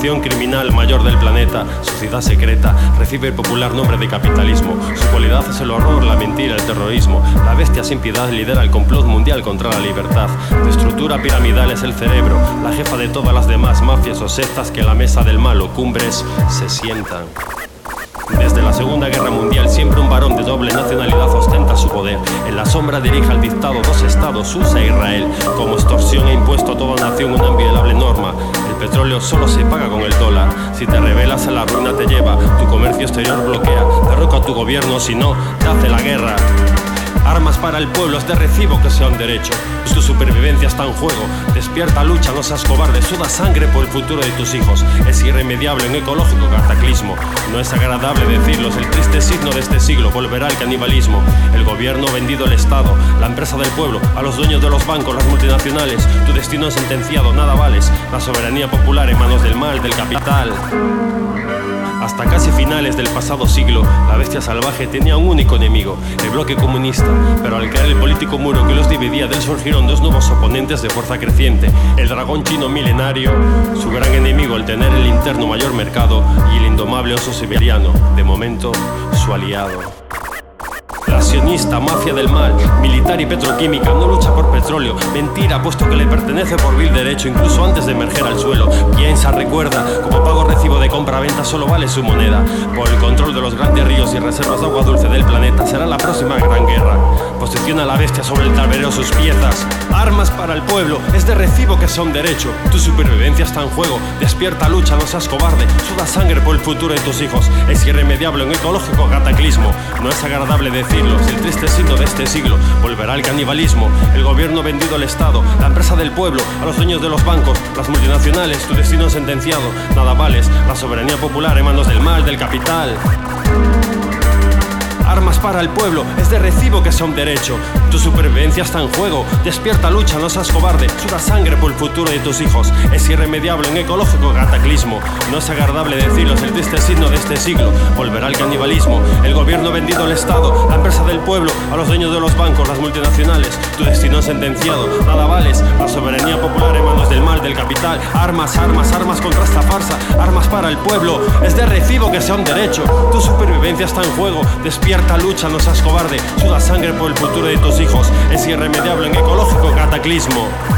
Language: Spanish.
organización criminal mayor del planeta, sociedad secreta, recibe el popular nombre de capitalismo. Su cualidad es el horror, la mentira, el terrorismo. La bestia sin piedad lidera el complot mundial contra la libertad. De estructura piramidal es el cerebro, la jefa de todas las demás mafias o sectas que en la mesa del mal o cumbres se sientan. Desde la Segunda Guerra Mundial siempre un varón de doble nacionalidad ostenta su poder. En la sombra dirige al dictado dos estados, USA e Israel. Como extorsión e impuesto a toda nación una inviolable norma. El petróleo solo se paga con el dólar. Si te rebelas a la ruina te lleva, tu comercio exterior bloquea. Derroca a tu gobierno, si no, te hace la guerra. Armas para el pueblo es de recibo que sea un derecho. Tu supervivencia está en juego. Despierta, lucha, no seas cobarde. Suda sangre por el futuro de tus hijos. Es irremediable un ecológico cataclismo. No es agradable decirlo, es el triste signo de este siglo. Volverá el canibalismo. El gobierno vendido al Estado, la empresa del pueblo, a los dueños de los bancos, las multinacionales. Tu destino es sentenciado, nada vales. La soberanía popular en manos del mal, del capital. Hasta casi finales del pasado siglo, la bestia salvaje tenía un único enemigo, el bloque comunista. Pero al caer el político muro que los dividía, de él surgieron dos nuevos oponentes de fuerza creciente. El dragón chino milenario, su gran enemigo al tener el interno mayor mercado, y el indomable oso siberiano, de momento su aliado. La sionista, mafia del mal, militar y petroquímica, no lucha por petróleo. Mentira, puesto que le pertenece por vil derecho, incluso antes de emerger al suelo. Piensa, recuerda, como pago recibo de compra-venta solo vale su moneda. Por el control de los grandes ríos y reservas de agua dulce del planeta será la próxima gran guerra. Posiciona a la bestia sobre el tablero sus piezas. Armas para el pueblo, es de recibo que sea un derecho. Tu supervivencia está en juego, despierta, lucha, no seas cobarde. Suda sangre por el futuro de tus hijos. Es irremediable un ecológico cataclismo. No es agradable decirlo, es el triste signo de este siglo. Volverá el canibalismo, el gobierno vendido al Estado, la empresa del pueblo, a los dueños de los bancos, las multinacionales. Tu destino sentenciado, nada vales. La soberanía popular en manos del mal, del capital. Armas para el pueblo, es de recibo que sea un derecho. Tu supervivencia está en juego, despierta, lucha, no seas cobarde. Suda sangre por el futuro de tus hijos. Es irremediable un ecológico cataclismo. No es agradable decirlo, es el triste signo de este siglo. Volverá el canibalismo, el gobierno vendido al Estado, la empresa del pueblo, a los dueños de los bancos, las multinacionales. Tu destino sentenciado, nada vales. La soberanía popular en manos del mal, del capital. Armas, armas, armas contra esta farsa. Armas para el pueblo, es de recibo que sea un derecho. Tu supervivencia está en juego, despierta, lucha, no seas cobarde. Suda sangre por el futuro de tus hijos. Es irremediable un ecológico cataclismo.